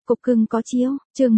Cục cưng có chiếu, chương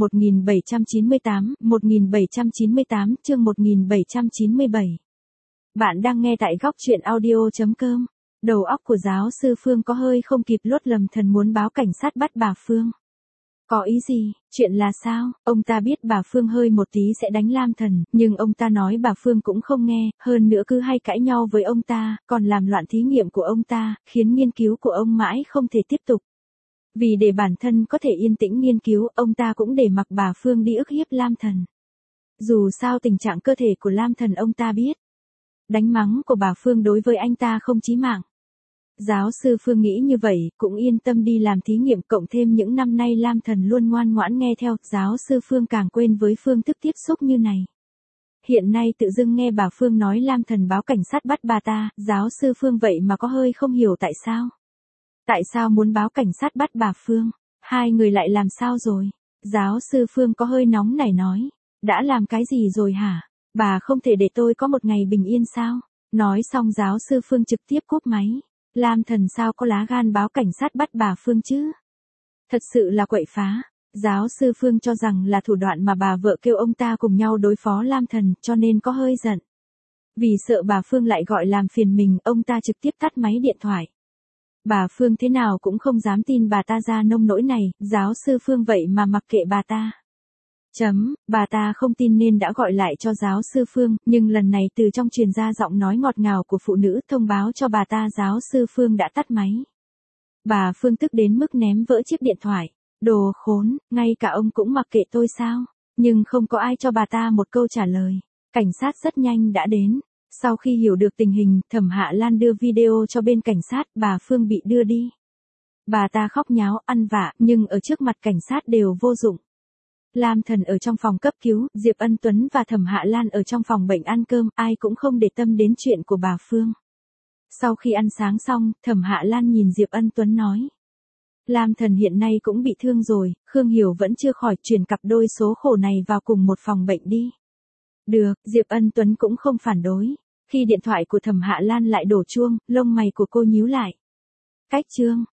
1798, chương 1797. Bạn đang nghe tại góc truyện audio.com. Đầu óc của giáo sư Phương có hơi không kịp luốt, lầm thần muốn báo cảnh sát bắt bà Phương. Có ý gì, chuyện là sao? Ông ta biết bà Phương hơi một tí sẽ đánh Lam Thần, nhưng ông ta nói bà Phương cũng không nghe, hơn nữa cứ hay cãi nhau với ông ta, còn làm loạn thí nghiệm của ông ta, khiến nghiên cứu của ông mãi không thể tiếp tục. Vì để bản thân có thể yên tĩnh nghiên cứu, ông ta cũng để mặc bà Phương đi ức hiếp Lam Thần. Dù sao tình trạng cơ thể của Lam Thần ông ta biết. Đánh mắng của bà Phương đối với anh ta không chí mạng. Giáo sư Phương nghĩ như vậy, cũng yên tâm đi làm thí nghiệm, cộng thêm những năm nay Lam Thần luôn ngoan ngoãn nghe theo, giáo sư Phương càng quên với phương thức tiếp xúc như này. Hiện nay tự dưng nghe bà Phương nói Lam Thần báo cảnh sát bắt bà ta, giáo sư Phương vậy mà có hơi không hiểu tại sao. Tại sao muốn báo cảnh sát bắt bà Phương? Hai người lại làm sao rồi? Giáo sư Phương có hơi nóng nảy nói. Đã làm cái gì rồi hả? Bà không thể để tôi có một ngày bình yên sao? Nói xong giáo sư Phương trực tiếp cúp máy. Lam Thần sao có lá gan báo cảnh sát bắt bà Phương chứ? Thật sự là quậy phá. Giáo sư Phương cho rằng là thủ đoạn mà bà vợ kêu ông ta cùng nhau đối phó Lam Thần, cho nên có hơi giận. Vì sợ bà Phương lại gọi làm phiền mình, ông ta trực tiếp tắt máy điện thoại. Bà Phương thế nào cũng không dám tin bà ta ra nông nỗi này, giáo sư Phương vậy mà mặc kệ bà ta. Bà ta không tin nên đã gọi lại cho giáo sư Phương, nhưng lần này từ trong truyền ra giọng nói ngọt ngào của phụ nữ thông báo cho bà ta giáo sư Phương đã tắt máy. Bà Phương tức đến mức ném vỡ chiếc điện thoại. Đồ khốn, ngay cả ông cũng mặc kệ tôi sao? Nhưng không có ai cho bà ta một câu trả lời. Cảnh sát rất nhanh đã đến. Sau khi hiểu được tình hình, Thẩm Hạ Lan đưa video cho bên cảnh sát, bà Phương bị đưa đi. Bà ta khóc nháo, ăn vạ, nhưng ở trước mặt cảnh sát đều vô dụng. Lam Thần ở trong phòng cấp cứu, Diệp Ân Tuấn và Thẩm Hạ Lan ở trong phòng bệnh ăn cơm, ai cũng không để tâm đến chuyện của bà Phương. Sau khi ăn sáng xong, Thẩm Hạ Lan nhìn Diệp Ân Tuấn nói. Lam Thần hiện nay cũng bị thương rồi, Khương Hiểu vẫn chưa khỏi, chuyển cặp đôi số khổ này vào cùng một phòng bệnh đi. Được, Diệp Ân Tuấn cũng không phản đối. Khi điện thoại của Thẩm Hạ Lan lại đổ chuông, lông mày của cô nhíu lại. Cách chương,